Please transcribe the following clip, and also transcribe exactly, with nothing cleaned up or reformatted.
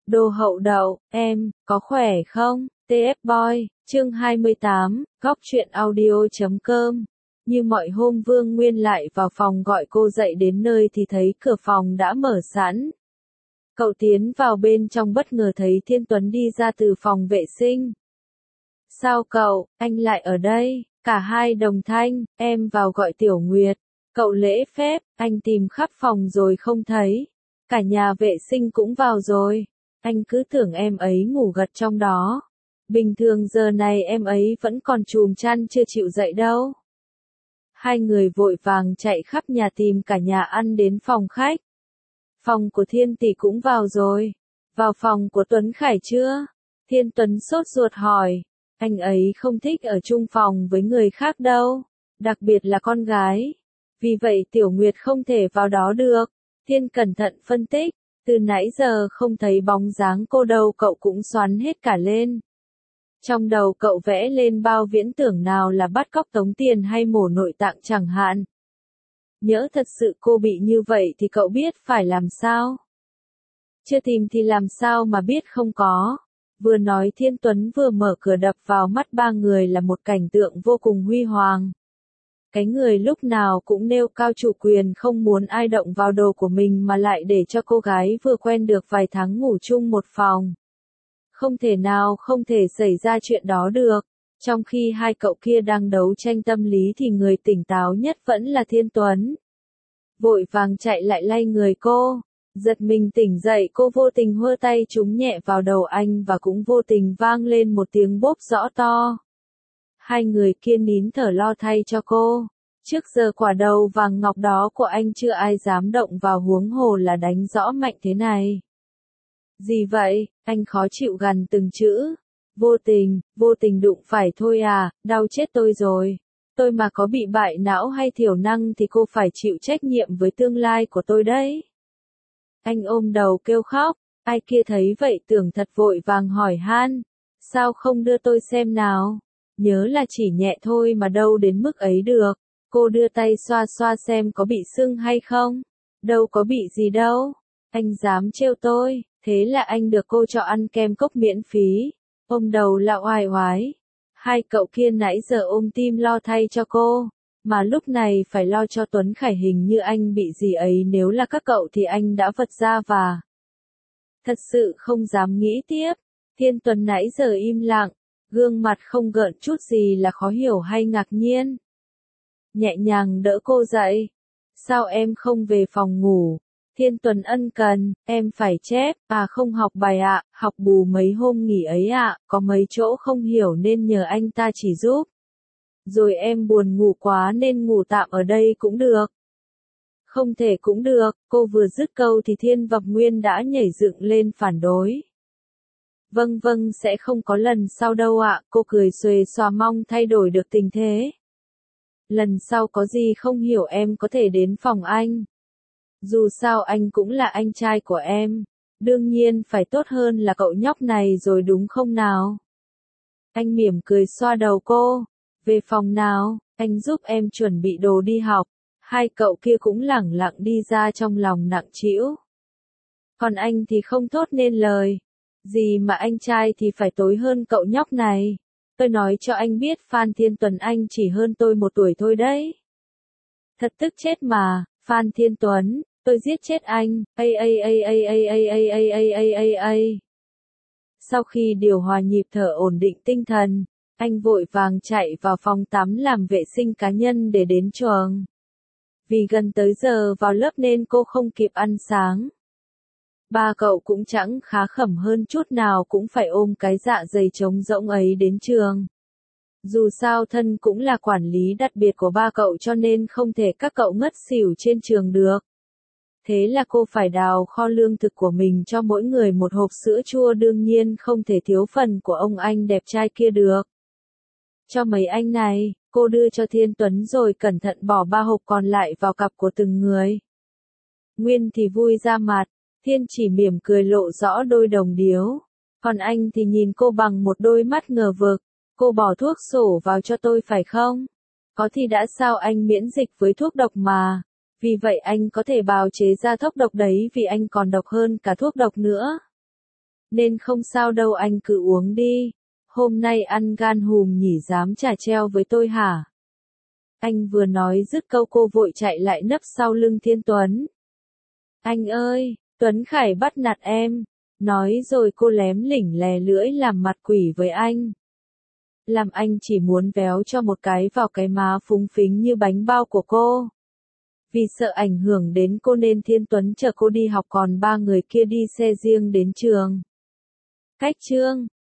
Đồ hậu đậu, em, có khỏe không? tê ép Boy, chương hai mươi tám, góc truyện audio chấm com. Như mọi hôm Vương Nguyên lại vào phòng gọi cô dậy, đến nơi thì thấy cửa phòng đã mở sẵn. Cậu tiến vào bên trong bất ngờ thấy Thiên Tuấn đi ra từ phòng vệ sinh. Sao cậu, anh lại ở đây? Cả hai đồng thanh, em vào gọi Tiểu Nguyệt. Cậu lễ phép, anh tìm khắp phòng rồi không thấy. Cả nhà vệ sinh cũng vào rồi. Anh cứ tưởng em ấy ngủ gật trong đó. Bình thường giờ này em ấy vẫn còn chùm chăn chưa chịu dậy đâu. Hai người vội vàng chạy khắp nhà tìm cả nhà ăn đến phòng khách. Phòng của Thiên tỷ cũng vào rồi. Vào phòng của Tuấn Khải chưa? Thiên Tuấn sốt ruột hỏi. Anh ấy không thích ở chung phòng với người khác đâu. Đặc biệt là con gái. Vì vậy Tiểu Nguyệt không thể vào đó được. Thiên cẩn thận phân tích. Từ nãy giờ không thấy bóng dáng cô đâu, cậu cũng xoắn hết cả lên. Trong đầu cậu vẽ lên bao viễn tưởng, nào là bắt cóc tống tiền hay mổ nội tạng chẳng hạn. Nhỡ thật sự cô bị như vậy thì cậu biết phải làm sao? Chưa tìm thì làm sao mà biết không có. Vừa nói Thiên Tuấn vừa mở cửa, đập vào mắt ba người là một cảnh tượng vô cùng huy hoàng. Cái người lúc nào cũng nêu cao chủ quyền, không muốn ai động vào đồ của mình mà lại để cho cô gái vừa quen được vài tháng ngủ chung một phòng. Không thể nào không thể xảy ra chuyện đó được. Trong khi hai cậu kia đang đấu tranh tâm lý thì người tỉnh táo nhất vẫn là Thiên Tuấn. Vội vàng chạy lại lay người cô. Giật mình tỉnh dậy, cô vô tình hơ tay trúng nhẹ vào đầu anh và cũng vô tình vang lên một tiếng bốp rõ to. Hai người kia nín thở lo thay cho cô. Trước giờ quả đầu vàng ngọc đó của anh chưa ai dám động vào, huống hồ là đánh rõ mạnh thế này. Gì vậy? Anh khó chịu gằn từng chữ. Vô tình, vô tình đụng phải thôi à, đau chết tôi rồi. Tôi mà có bị bại não hay thiểu năng thì cô phải chịu trách nhiệm với tương lai của tôi đấy. Anh ôm đầu kêu khóc. Ai kia thấy vậy tưởng thật, vội vàng hỏi han. Sao không đưa tôi xem nào? Nhớ là chỉ nhẹ thôi mà đâu đến mức ấy được. Cô đưa tay xoa xoa xem có bị sưng hay không. Đâu có bị gì đâu. Anh dám trêu tôi. Thế là anh được cô cho ăn kem cốc miễn phí. Ôm đầu là oai oái. Hai cậu kia nãy giờ ôm tim lo thay cho cô. Mà lúc này phải lo cho Tuấn Khải, hình như anh bị gì ấy, nếu là các cậu thì anh đã vật ra và. Thật sự không dám nghĩ tiếp. Thiên Tuấn nãy giờ im lặng. Gương mặt không gợn chút gì là khó hiểu hay ngạc nhiên. Nhẹ nhàng đỡ cô dậy. Sao em không về phòng ngủ? Thiên Tuấn ân cần, em phải chép, à không học bài ạ, à, học bù mấy hôm nghỉ ấy ạ, à, có mấy chỗ không hiểu nên nhờ anh ta chỉ giúp. Rồi em buồn ngủ quá nên ngủ tạm ở đây cũng được. Không thể cũng được, cô vừa dứt câu thì Thiên Vập Nguyên đã nhảy dựng lên phản đối. Vâng vâng, sẽ không có lần sau đâu ạ, à, cô cười xuề xòa mong thay đổi được tình thế. Lần sau có gì không hiểu em có thể đến phòng anh. Dù sao anh cũng là anh trai của em. Đương nhiên phải tốt hơn là cậu nhóc này rồi đúng không nào? Anh mỉm cười xoa đầu cô. Về phòng nào, anh giúp em chuẩn bị đồ đi học. Hai cậu kia cũng lẳng lặng đi ra, trong lòng nặng trĩu. Còn anh thì không thốt nên lời. Gì mà anh trai thì phải tối hơn cậu nhóc này. Tôi nói cho anh biết, Phan Thiên Tuấn anh chỉ hơn tôi một tuổi thôi đấy. Thật tức chết mà, Phan Thiên Tuấn, tôi giết chết anh. A a a a a a a a a a a. Sau khi điều hòa nhịp thở, ổn định tinh thần, anh vội vàng chạy vào phòng tắm làm vệ sinh cá nhân để đến trường. Vì gần tới giờ vào lớp nên cô không kịp ăn sáng. Ba cậu cũng chẳng khá khẩm hơn chút nào, cũng phải ôm cái dạ dày trống rỗng ấy đến trường. Dù sao thân cũng là quản lý đặc biệt của ba cậu, cho nên không thể các cậu ngất xỉu trên trường được. Thế là cô phải đào kho lương thực của mình cho mỗi người một hộp sữa chua, đương nhiên không thể thiếu phần của ông anh đẹp trai kia được. Cho mấy anh này, cô đưa cho Thiên Tuấn rồi cẩn thận bỏ ba hộp còn lại vào cặp của từng người. Nguyên thì vui ra mặt, Thiên chỉ mỉm cười lộ rõ đôi đồng điếu. Còn anh thì nhìn cô bằng một đôi mắt ngờ vực. Cô bỏ thuốc sổ vào cho tôi phải không? Có thì đã sao, anh miễn dịch với thuốc độc mà. Vì vậy anh có thể bào chế ra thuốc độc đấy, vì anh còn độc hơn cả thuốc độc nữa. Nên không sao đâu anh cứ uống đi. Hôm nay ăn gan hùm nhỉ dám chả treo với tôi hả? Anh vừa nói dứt câu cô vội chạy lại nấp sau lưng Thiên Tuấn. Anh ơi, Tuấn Khải bắt nạt em. Nói rồi cô lém lỉnh lè lưỡi làm mặt quỷ với anh. Làm anh chỉ muốn véo cho một cái vào cái má phúng phính như bánh bao của cô. Vì sợ ảnh hưởng đến cô nên Thiên Tuấn chở cô đi học còn ba người kia đi xe riêng đến trường. Cách chương